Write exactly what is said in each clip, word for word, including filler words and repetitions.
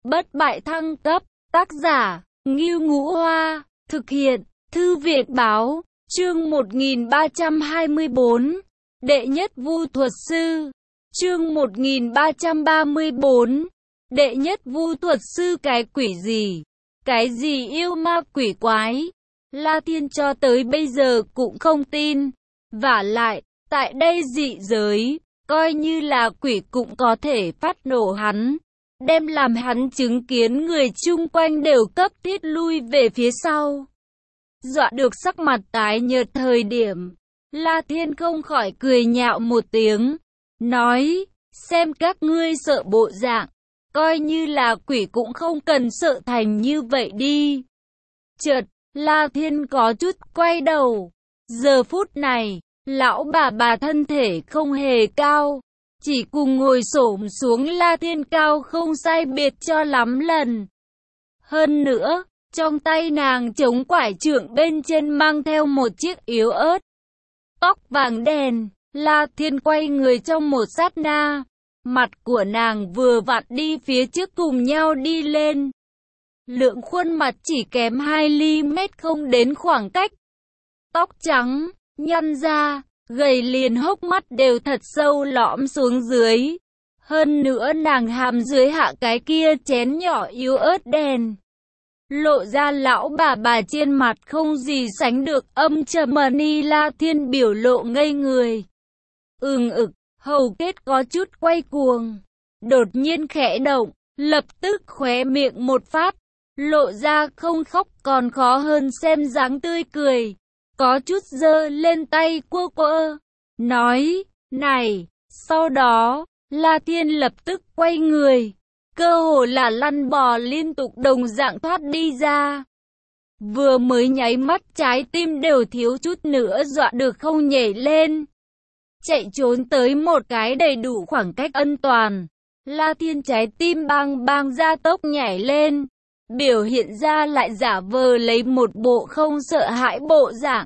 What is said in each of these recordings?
Bất bại thăng cấp, tác giả, Ngưu Ngũ Hoa, thực hiện, Thư viện báo, chương một nghìn ba trăm hai mươi bốn, đệ nhất vu thuật sư, chương một nghìn ba trăm ba mươi bốn, đệ nhất vu thuật sư. Cái quỷ gì, cái gì yêu ma quỷ quái, La Thiên cho tới bây giờ cũng không tin, vả lại, tại đây dị giới, coi như là quỷ cũng có thể phát nổ hắn, đem làm hắn chứng kiến người chung quanh đều cấp thiết lui về phía sau. Dọa được sắc mặt tái nhợt thời điểm, La Thiên không khỏi cười nhạo một tiếng, nói, xem các ngươi sợ bộ dạng, coi như là quỷ cũng không cần sợ thành như vậy đi. Chợt, La Thiên có chút quay đầu, giờ phút này, lão bà bà thân thể không hề cao, chỉ cùng ngồi xổm xuống La Thiên cao không sai biệt cho lắm lần. Hơn nữa, trong tay nàng chống quải trượng bên trên mang theo một chiếc yếu ớt tóc vàng đen. La Thiên quay người trong một sát na, mặt của nàng vừa vặn đi phía trước cùng nhau đi lên. Lượng khuôn mặt chỉ kém hai ly mét không đến khoảng cách. Tóc trắng, nhăn ra, gầy liền hốc mắt đều thật sâu lõm xuống dưới. Hơn nữa nàng hàm dưới hạ cái kia chén nhỏ yếu ớt đen, lộ ra lão bà bà trên mặt không gì sánh được âm trầm. Ni La Thiên biểu lộ ngây người. Ừng ực, hầu kết có chút quay cuồng, đột nhiên khẽ động, lập tức khóe miệng một phát, lộ ra không khóc còn khó hơn xem dáng tươi cười, có chút giơ lên tay quơ quơ, nói, này, sau đó, La Thiên lập tức quay người, cơ hồ là lăn bò liên tục đồng dạng thoát đi ra. Vừa mới nháy mắt trái tim đều thiếu chút nữa dọa được không nhảy lên. Chạy trốn tới một cái đầy đủ khoảng cách an toàn, La Thiên trái tim bang bang gia tốc nhảy lên, biểu hiện ra lại giả vờ lấy một bộ không sợ hãi bộ dạng.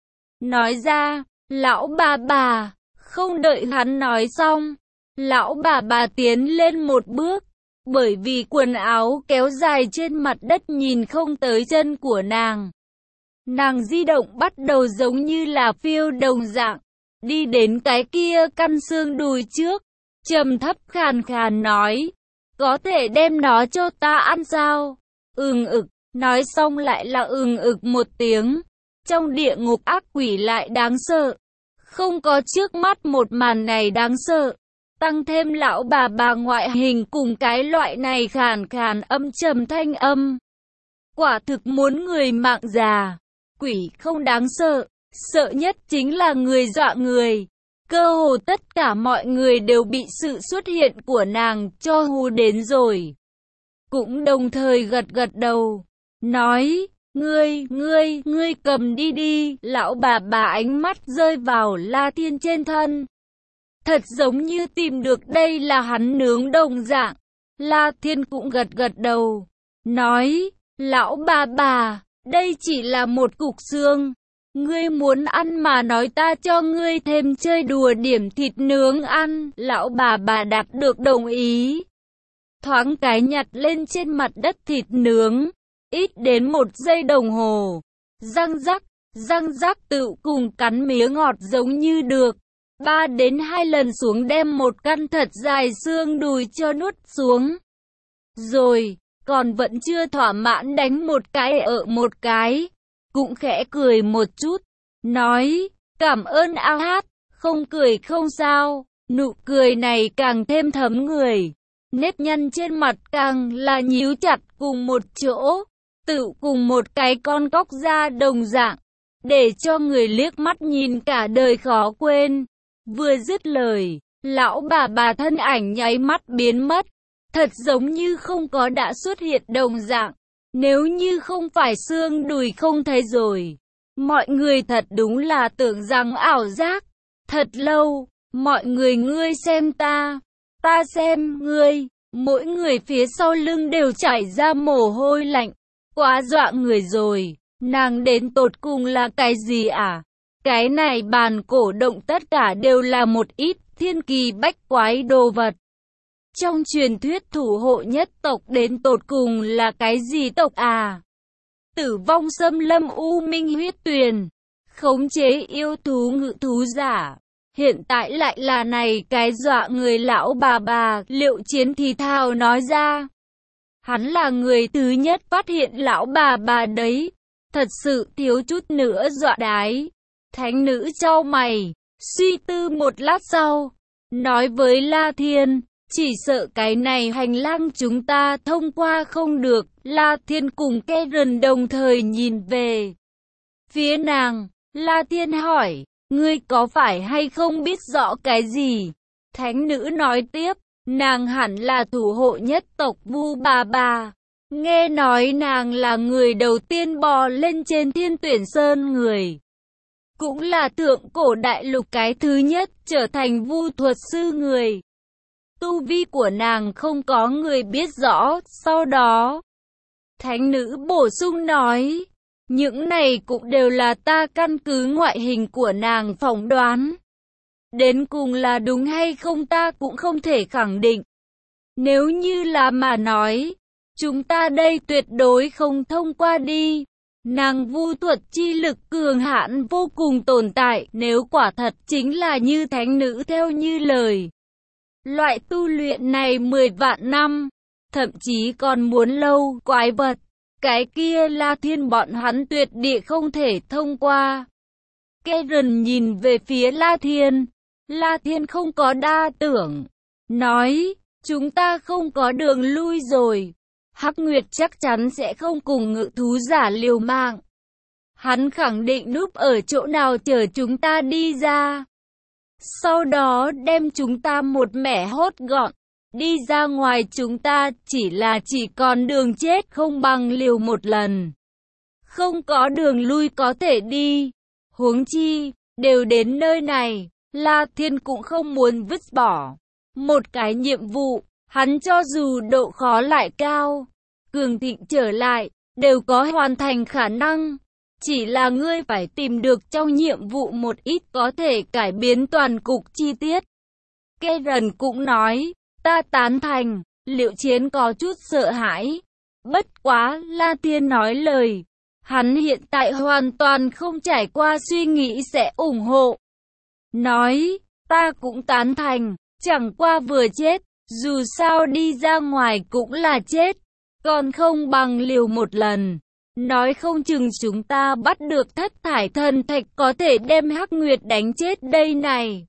Nói ra, lão bà bà, không đợi hắn nói xong, lão bà bà tiến lên một bước, bởi vì quần áo kéo dài trên mặt đất nhìn không tới chân của nàng. Nàng di động bắt đầu giống như là phiêu đồng dạng, đi đến cái kia căn xương đùi trước, trầm thấp khàn khàn nói, có thể đem nó cho ta ăn sao? Ừng ực, nói xong lại là ừng ực một tiếng. Trong địa ngục ác quỷ lại đáng sợ, không có trước mắt một màn này đáng sợ. Tăng thêm lão bà bà ngoại hình cùng cái loại này khàn khàn âm trầm thanh âm, quả thực muốn người mạng già. Quỷ không đáng sợ, sợ nhất chính là người dọa người. Cơ hồ tất cả mọi người đều bị sự xuất hiện của nàng cho hù đến rồi, cũng đồng thời gật gật đầu, nói, ngươi, ngươi, ngươi cầm đi đi. Lão bà bà ánh mắt rơi vào La Thiên trên thân, thật giống như tìm được đây là hắn nướng đồng dạng. La Thiên cũng gật gật đầu, nói, lão bà bà, đây chỉ là một cục xương, ngươi muốn ăn mà nói ta cho ngươi thêm chơi đùa điểm thịt nướng ăn. Lão bà bà đạt được đồng ý, thoáng cái nhặt lên trên mặt đất thịt nướng, ít đến một giây đồng hồ, răng rắc, răng rắc tự cùng cắn mía ngọt giống như được. Ba đến hai lần xuống đem một căn thật dài xương đùi cho nuốt xuống. Rồi, còn vẫn chưa thỏa mãn đánh một cái ở một cái, cũng khẽ cười một chút, nói, cảm ơn a hát, không cười không sao. Nụ cười này càng thêm thấm người, nếp nhăn trên mặt càng là nhíu chặt cùng một chỗ, tự cùng một cái con cóc da đồng dạng, để cho người liếc mắt nhìn cả đời khó quên. Vừa dứt lời, lão bà bà thân ảnh nháy mắt biến mất, thật giống như không có đã xuất hiện đồng dạng. Nếu như không phải xương đùi không thấy rồi, mọi người thật đúng là tưởng rằng ảo giác. Thật lâu, mọi người ngươi xem ta, ta xem ngươi, mỗi người phía sau lưng đều chảy ra mồ hôi lạnh, quá dọa người rồi. Nàng đến tột cùng là cái gì à? Cái này bàn cổ động tất cả đều là một ít thiên kỳ bách quái đồ vật. Trong truyền thuyết thủ hộ nhất tộc đến tột cùng là cái gì tộc à? Tử vong xâm lâm u minh huyết tuyền, khống chế yêu thú ngự thú giả. Hiện tại lại là này cái dọa người lão bà bà, Liệu Chiến thì thào nói ra. Hắn là người thứ nhất phát hiện lão bà bà đấy, thật sự thiếu chút nữa dọa đái. Thánh nữ chau mày, suy tư một lát sau, nói với La Thiên, chỉ sợ cái này hành lang chúng ta thông qua không được. La Thiên cùng Karen đồng thời nhìn về phía nàng. La Thiên hỏi, ngươi có phải hay không biết rõ cái gì? Thánh nữ nói tiếp, nàng hẳn là thủ hộ nhất tộc Vu bà bà. Nghe nói nàng là người đầu tiên bò lên trên Thiên Tuyển Sơn người. Cũng là thượng cổ đại lục cái thứ nhất trở thành vu thuật sư người. Tu vi của nàng không có người biết rõ. Sau đó, thánh nữ bổ sung nói, những này cũng đều là ta căn cứ ngoại hình của nàng phỏng đoán. Đến cùng là đúng hay không ta cũng không thể khẳng định. Nếu như là mà nói, chúng ta đây tuyệt đối không thông qua đi. Nàng vu thuật chi lực cường hãn vô cùng tồn tại, nếu quả thật chính là như thánh nữ theo như lời. Loại tu luyện này mười vạn năm, thậm chí còn muốn lâu, quái vật. Cái kia La Thiên bọn hắn tuyệt địa không thể thông qua. Karen nhìn về phía La Thiên. La Thiên không có đa tưởng. Nói, chúng ta không có đường lui rồi. Hắc Nguyệt chắc chắn sẽ không cùng ngự thú giả liều mạng. Hắn khẳng định núp ở chỗ nào chờ chúng ta đi ra. Sau đó đem chúng ta một mẻ hốt gọn. Đi ra ngoài chúng ta chỉ là chỉ còn đường chết không bằng liều một lần. Không có đường lui có thể đi. Huống chi, đều đến nơi này, La Thiên cũng không muốn vứt bỏ. Một cái nhiệm vụ, hắn cho dù độ khó lại cao, cường thịnh trở lại, đều có hoàn thành khả năng. Chỉ là ngươi phải tìm được trong nhiệm vụ một ít có thể cải biến toàn cục chi tiết. Karen cũng nói, ta tán thành. Liệu Chiến có chút sợ hãi. Bất quá, La Thiên nói lời. Hắn hiện tại hoàn toàn không trải qua suy nghĩ sẽ ủng hộ. Nói, ta cũng tán thành, chẳng qua vừa chết, dù sao đi ra ngoài cũng là chết, còn không bằng liều một lần. Nói không chừng chúng ta bắt được thất thải thần thạch có thể đem Hắc Nguyệt đánh chết đây này.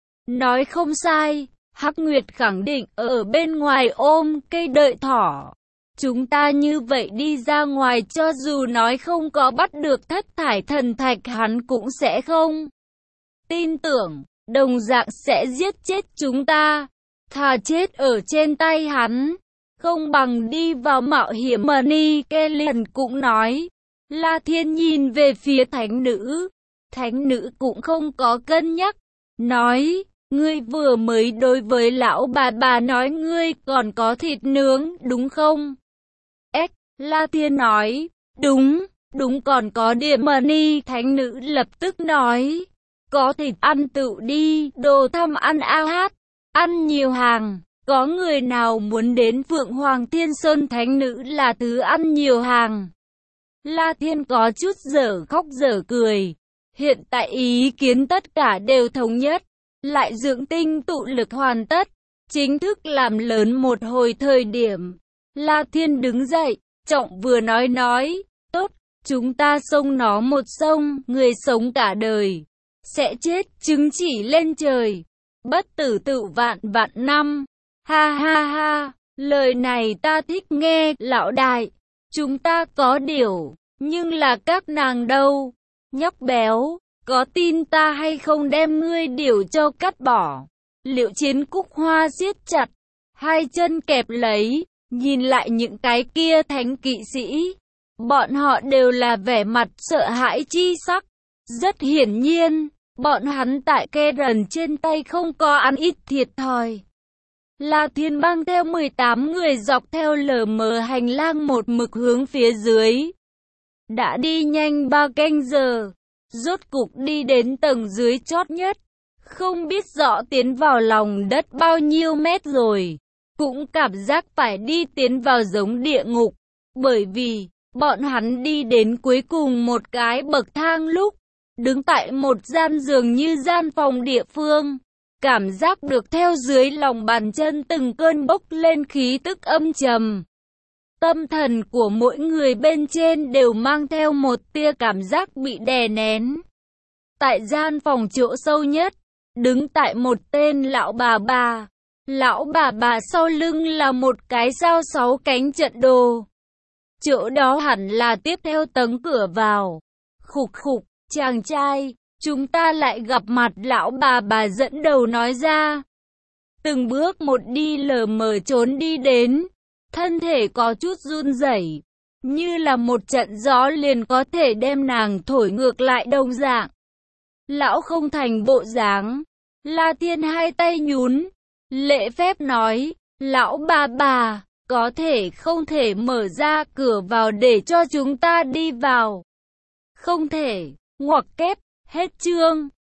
Nói không sai, Hắc Nguyệt khẳng định ở bên ngoài ôm cây đợi thỏ. Chúng ta như vậy đi ra ngoài cho dù nói không có bắt được thất thải thần thạch hắn cũng sẽ không tin tưởng, đồng dạng sẽ giết chết chúng ta. Thà chết ở trên tay hắn, không bằng đi vào mạo hiểm. Money Kellen cũng nói. La Thiên nhìn về phía thánh nữ. Thánh nữ cũng không có cân nhắc. Nói, ngươi vừa mới đối với lão bà bà nói ngươi còn có thịt nướng, đúng không? Ếch, La Thiên nói, đúng, đúng còn có điểm. Money thánh nữ lập tức nói, có thịt ăn tự đi, đồ thăm ăn ao hát, ăn nhiều hàng. Có người nào muốn đến Phượng Hoàng Thiên Sơn? Thánh nữ là thứ ăn nhiều hàng. La Thiên có chút dở khóc dở cười. Hiện tại ý kiến tất cả đều thống nhất. Lại dưỡng tinh tụ lực hoàn tất. Chính thức làm lớn một hồi thời điểm. La Thiên đứng dậy, trọng vừa nói nói. Tốt, chúng ta xông nó một xông. Người sống cả đời sẽ chết chứng chỉ lên trời. Bất tử tự vạn vạn năm. Ha ha ha, lời này ta thích nghe, lão đại. Chúng ta có điều, nhưng là các nàng đâu? Nhóc béo, có tin ta hay không đem ngươi điều cho cắt bỏ? Liệu Chiến cúc hoa siết chặt, hai chân kẹp lấy, nhìn lại những cái kia thánh kỵ sĩ. Bọn họ đều là vẻ mặt sợ hãi chi sắc. Rất hiển nhiên, bọn hắn tại Karen trên tay không có ăn ít thiệt thòi. La Thiên mang theo mười tám người dọc theo lờ mờ hành lang một mực hướng phía dưới. Đã đi nhanh ba canh giờ, rốt cục đi đến tầng dưới chót nhất. Không biết rõ tiến vào lòng đất bao nhiêu mét rồi. cũng cảm giác phải đi tiến vào giống địa ngục, bởi vì bọn hắn đi đến cuối cùng một cái bậc thang lúc đứng tại một gian giường như gian phòng địa phương, cảm giác được theo dưới lòng bàn chân từng cơn bốc lên khí tức âm trầm. Tâm thần của mỗi người bên trên đều mang theo một tia cảm giác bị đè nén. Tại gian phòng chỗ sâu nhất, đứng tại một tên lão bà bà. Lão bà bà sau lưng là một cái dao sáu cánh trận đồ. Chỗ đó hẳn là tiếp theo tấm cửa vào. Khục khục, chàng trai, chúng ta lại gặp mặt, lão bà bà dẫn đầu nói ra. Từng bước một đi lờ mờ trốn đi đến, thân thể có chút run rẩy, như là một trận gió liền có thể đem nàng thổi ngược lại đồng dạng. Lão không thành bộ dáng, La Thiên hai tay nhún, lễ phép nói, lão bà bà, có thể không thể mở ra cửa vào để cho chúng ta đi vào. Không thể, ngoặc kép, hết chương.